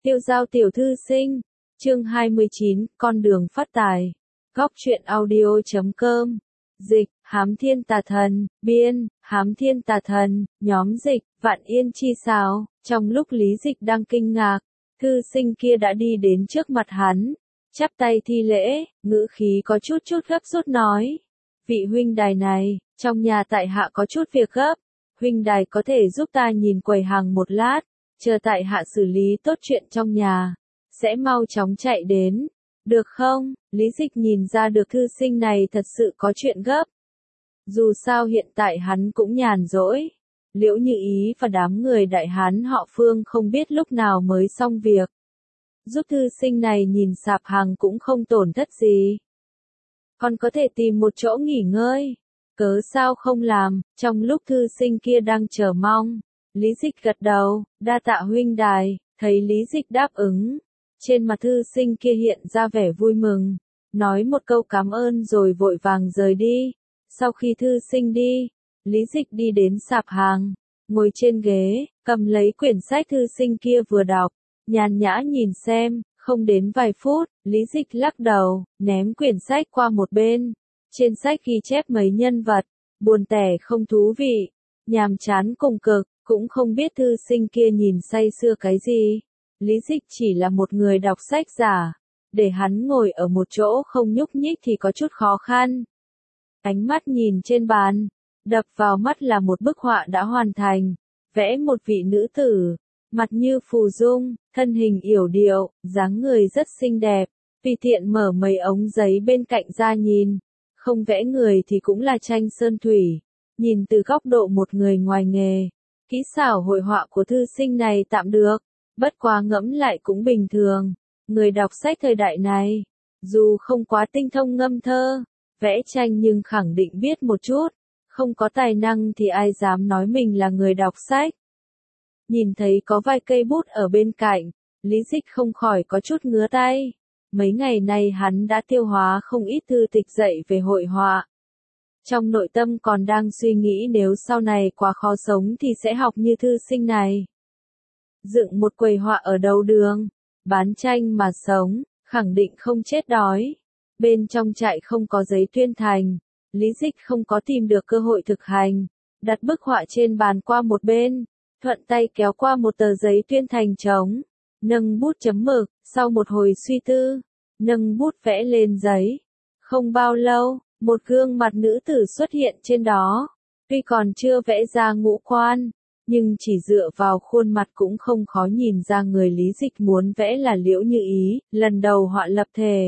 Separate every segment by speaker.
Speaker 1: Tiêu giao tiểu thư sinh, chương 29, con đường phát tài. Góc truyện audio.com. Dịch, Hám Thiên Tà Thần, biên, Hám Thiên Tà Thần, nhóm dịch, Vạn Yên Chi Sào. Trong lúc Lý Dịch đang kinh ngạc, thư sinh kia đã đi đến trước mặt hắn, chắp tay thi lễ, ngữ khí có chút gấp rút nói. Vị huynh đài này, trong nhà tại hạ có chút việc gấp, huynh đài có thể giúp ta nhìn quầy hàng một lát, chờ tại hạ xử lý tốt chuyện trong nhà, sẽ mau chóng chạy đến, được không? Lý Dịch nhìn ra được thư sinh này thật sự có chuyện gấp. Dù sao hiện tại hắn cũng nhàn rỗi, Liễu Như Ý và đám người đại hán họ Phương không biết lúc nào mới xong việc. Giúp thư sinh này nhìn sạp hàng cũng không tổn thất gì. Còn có thể tìm một chỗ nghỉ ngơi, cớ sao không làm? Trong lúc thư sinh kia đang chờ mong, Lý Dịch gật đầu, đa tạ huynh đài. Thấy Lý Dịch đáp ứng, trên mặt thư sinh kia hiện ra vẻ vui mừng, nói một câu cảm ơn rồi vội vàng rời đi. Sau khi thư sinh đi, Lý Dịch đi đến sạp hàng, ngồi trên ghế, cầm lấy quyển sách thư sinh kia vừa đọc, nhàn nhã nhìn xem. Không đến vài phút, Lý Dịch lắc đầu, ném quyển sách qua một bên. Trên sách ghi chép mấy nhân vật, buồn tẻ không thú vị, nhàm chán cùng cực, cũng không biết thư sinh kia nhìn say sưa cái gì. Lý Dịch chỉ là một người đọc sách giả, để hắn ngồi ở một chỗ không nhúc nhích thì có chút khó khăn. Ánh mắt nhìn trên bàn, đập vào mắt là một bức họa đã hoàn thành, vẽ một vị nữ tử, mặt như phù dung, thân hình yểu điệu, dáng người rất xinh đẹp, tùy tiện mở mấy ống giấy bên cạnh ra nhìn, không vẽ người thì cũng là tranh sơn thủy, nhìn từ góc độ một người ngoài nghề. Kỹ xảo hội họa của thư sinh này tạm được, bất quá ngẫm lại cũng bình thường. Người đọc sách thời đại này, dù không quá tinh thông ngâm thơ, vẽ tranh nhưng khẳng định biết một chút, không có tài năng thì ai dám nói mình là người đọc sách. Nhìn thấy có vài cây bút ở bên cạnh, Lý Dịch không khỏi có chút ngứa tay. Mấy ngày nay hắn đã tiêu hóa không ít thư tịch dạy về hội họa. Trong nội tâm còn đang suy nghĩ nếu sau này quá khó sống thì sẽ học như thư sinh này. Dựng một quầy họa ở đầu đường, bán tranh mà sống, khẳng định không chết đói. Bên trong trại không có giấy tuyên thành, Lý Dịch không có tìm được cơ hội thực hành, đặt bức họa trên bàn qua một bên, thuận tay kéo qua một tờ giấy tuyên thành trống, nâng bút chấm mực, sau một hồi suy tư, nâng bút vẽ lên giấy. Không bao lâu, một gương mặt nữ tử xuất hiện trên đó, tuy còn chưa vẽ ra ngũ quan, nhưng chỉ dựa vào khuôn mặt cũng không khó nhìn ra người Lý Dịch muốn vẽ là Liễu Như Ý, lần đầu họa lập thể.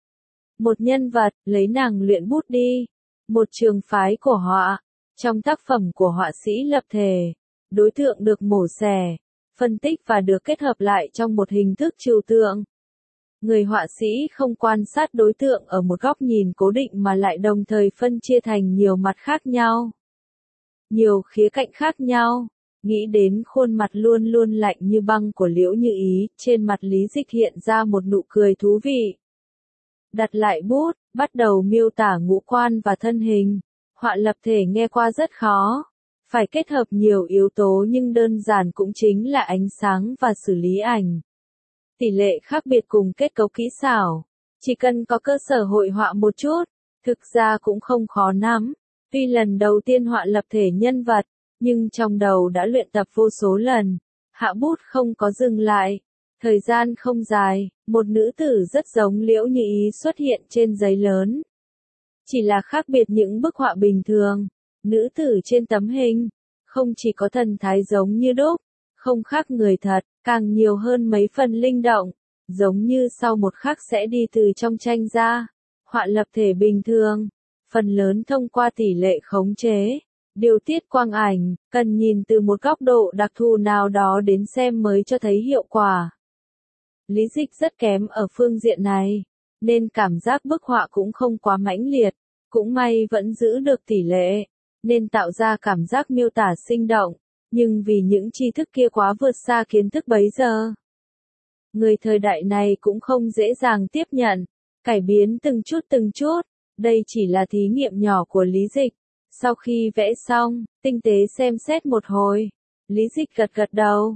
Speaker 1: Một nhân vật, lấy nàng luyện bút đi, một trường phái của họa, trong tác phẩm của họa sĩ lập thể, đối tượng được mổ xẻ, phân tích và được kết hợp lại trong một hình thức trừu tượng. Người họa sĩ không quan sát đối tượng ở một góc nhìn cố định mà lại đồng thời phân chia thành nhiều mặt khác nhau, nhiều khía cạnh khác nhau. Nghĩ đến khuôn mặt luôn luôn lạnh như băng của Liễu Như Ý, trên mặt Lý Dịch hiện ra một nụ cười thú vị. Đặt lại bút, bắt đầu miêu tả ngũ quan và thân hình. Họa lập thể nghe qua rất khó, phải kết hợp nhiều yếu tố nhưng đơn giản cũng chính là ánh sáng và xử lý ảnh. Tỷ lệ khác biệt cùng kết cấu kỹ xảo, chỉ cần có cơ sở hội họa một chút, thực ra cũng không khó lắm. Tuy lần đầu tiên họa lập thể nhân vật, nhưng trong đầu đã luyện tập vô số lần, hạ bút không có dừng lại. Thời gian không dài, một nữ tử rất giống Liễu Như Ý xuất hiện trên giấy lớn. Chỉ là khác biệt những bức họa bình thường, nữ tử trên tấm hình, không chỉ có thần thái giống như đúc, không khác người thật, càng nhiều hơn mấy phần linh động, giống như sau một khắc sẽ đi từ trong tranh ra. Họa lập thể bình thường, phần lớn thông qua tỷ lệ khống chế, điều tiết quang ảnh, cần nhìn từ một góc độ đặc thù nào đó đến xem mới cho thấy hiệu quả. Lý Dịch rất kém ở phương diện này, nên cảm giác bức họa cũng không quá mãnh liệt, cũng may vẫn giữ được tỷ lệ, nên tạo ra cảm giác miêu tả sinh động, nhưng vì những tri thức kia quá vượt xa kiến thức bấy giờ. Người thời đại này cũng không dễ dàng tiếp nhận, cải biến từng chút, đây chỉ là thí nghiệm nhỏ của Lý Dịch. Sau khi vẽ xong, tinh tế xem xét một hồi, Lý Dịch gật đầu,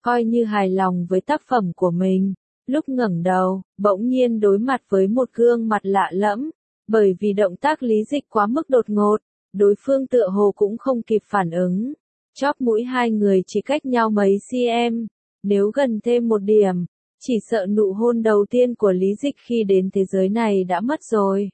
Speaker 1: coi như hài lòng với tác phẩm của mình. Lúc ngẩng đầu, bỗng nhiên đối mặt với một gương mặt lạ lẫm, bởi vì động tác Lý Dịch quá mức đột ngột, đối phương tựa hồ cũng không kịp phản ứng. Chóp mũi hai người chỉ cách nhau mấy cm, nếu gần thêm một điểm, chỉ sợ nụ hôn đầu tiên của Lý Dịch khi đến thế giới này đã mất rồi.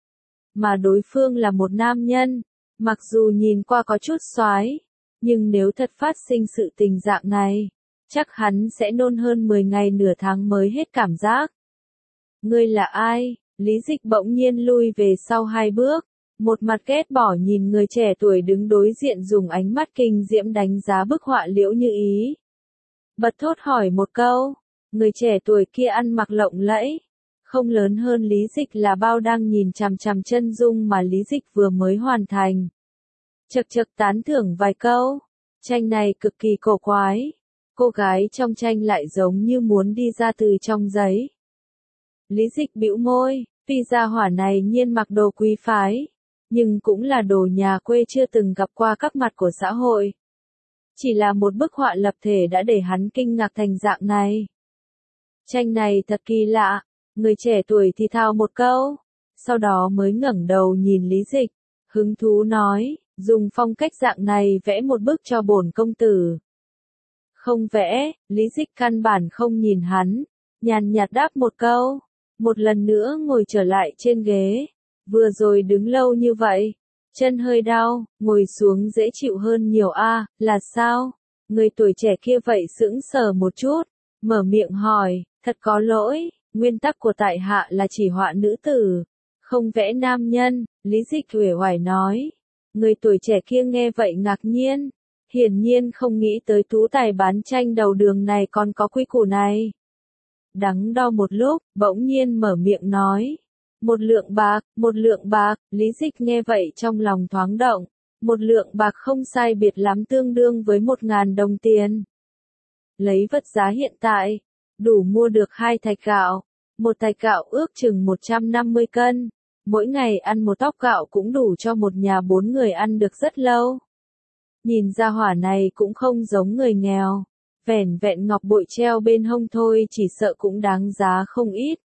Speaker 1: Mà đối phương là một nam nhân, mặc dù nhìn qua có chút xoái, nhưng nếu thật phát sinh sự tình dạng này, chắc hắn sẽ nôn hơn 10 ngày nửa tháng mới hết cảm giác. Ngươi là ai? Lý Dịch bỗng nhiên lui về sau 2 bước, một mặt ghét bỏ nhìn người trẻ tuổi đứng đối diện dùng ánh mắt kinh diễm đánh giá bức họa Liễu Như Ý. Bật thốt hỏi một câu, người trẻ tuổi kia ăn mặc lộng lẫy, không lớn hơn Lý Dịch là bao đang nhìn chằm chằm chân dung mà Lý Dịch vừa mới hoàn thành. Chậc chậc tán thưởng vài câu, tranh này cực kỳ cổ quái, cô gái trong tranh lại giống như muốn đi ra từ trong giấy. Lý Dịch bĩu môi, tuy gia hỏa này nhiên mặc đồ quý phái, nhưng cũng là đồ nhà quê chưa từng gặp qua các mặt của xã hội. Chỉ là một bức họa lập thể đã để hắn kinh ngạc thành dạng này. Tranh này thật kỳ lạ, người trẻ tuổi thì thào một câu, sau đó mới ngẩng đầu nhìn Lý Dịch, hứng thú nói, dùng phong cách dạng này vẽ một bức cho bổn công tử. Không vẽ, Lý Dịch căn bản không nhìn hắn, nhàn nhạt đáp một câu, một lần nữa ngồi trở lại trên ghế, vừa rồi đứng lâu như vậy, chân hơi đau, ngồi xuống dễ chịu hơn nhiều a, là sao? Người tuổi trẻ kia vậy sững sờ một chút, mở miệng hỏi, thật có lỗi, nguyên tắc của tại hạ là chỉ họa nữ tử, không vẽ nam nhân, Lý Dịch uể oải nói. Người tuổi trẻ kia nghe vậy ngạc nhiên, hiển nhiên không nghĩ tới tú tài bán tranh đầu đường này còn có quy củ này. Đắn đo một lúc, bỗng nhiên mở miệng nói. Một lượng bạc, Lý Dịch nghe vậy trong lòng thoáng động. Một lượng bạc không sai biệt lắm tương đương với 1.000 đồng tiền. Lấy vật giá hiện tại, đủ mua được 2 thạch gạo. Một thạch gạo ước chừng 150 cân. Mỗi ngày ăn một tóc gạo cũng đủ cho một nhà 4 người ăn được rất lâu. Nhìn ra hỏa này cũng không giống người nghèo. Vẻn vẹn ngọc bội treo bên hông thôi chỉ sợ cũng đáng giá không ít.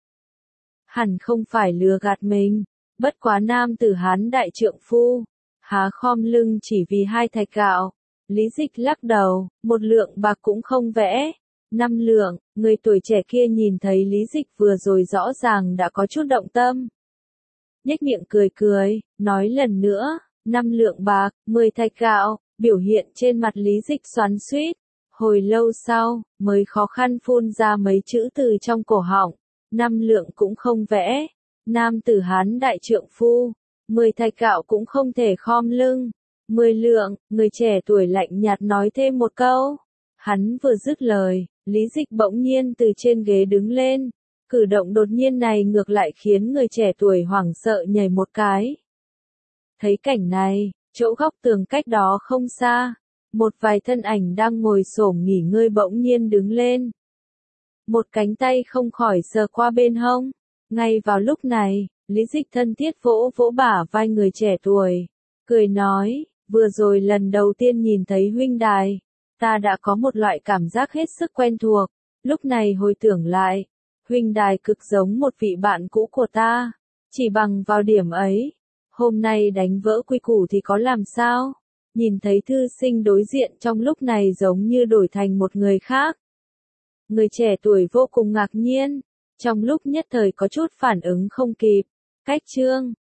Speaker 1: Hẳn không phải lừa gạt mình, bất quá nam tử Hán đại trượng phu, há khom lưng chỉ vì 2 thạch gạo. Lý Dịch lắc đầu, 1 lượng bạc cũng không vẽ. 5 lượng, người tuổi trẻ kia nhìn thấy Lý Dịch vừa rồi rõ ràng đã có chút động tâm. Nhếch miệng cười cười, nói lần nữa, 5 lượng bạc, 10 thạch gạo, biểu hiện trên mặt Lý Dịch xoắn xuýt. Hồi lâu sau, mới khó khăn phun ra mấy chữ từ trong cổ họng, 5 lượng cũng không vẽ, nam tử Hán đại trượng phu, 10 thạch gạo cũng không thể khom lưng, 10 lượng, người trẻ tuổi lạnh nhạt nói thêm một câu. Hắn vừa dứt lời, Lý Dịch bỗng nhiên từ trên ghế đứng lên, cử động đột nhiên này ngược lại khiến người trẻ tuổi hoảng sợ nhảy một cái. Thấy cảnh này, chỗ góc tường cách đó không xa, một vài thân ảnh đang ngồi xổm nghỉ ngơi bỗng nhiên đứng lên. Một cánh tay không khỏi sờ qua bên hông. Ngay vào lúc này, Lý Dịch thân thiết vỗ vỗ bả vai người trẻ tuổi, cười nói, vừa rồi lần đầu tiên nhìn thấy huynh đài, ta đã có một loại cảm giác hết sức quen thuộc, lúc này hồi tưởng lại, huynh đài cực giống một vị bạn cũ của ta, chỉ bằng vào điểm ấy, hôm nay đánh vỡ quy củ thì có làm sao? Nhìn thấy thư sinh đối diện trong lúc này giống như đổi thành một người khác. Người trẻ tuổi vô cùng ngạc nhiên, trong lúc nhất thời có chút phản ứng không kịp. Cách chương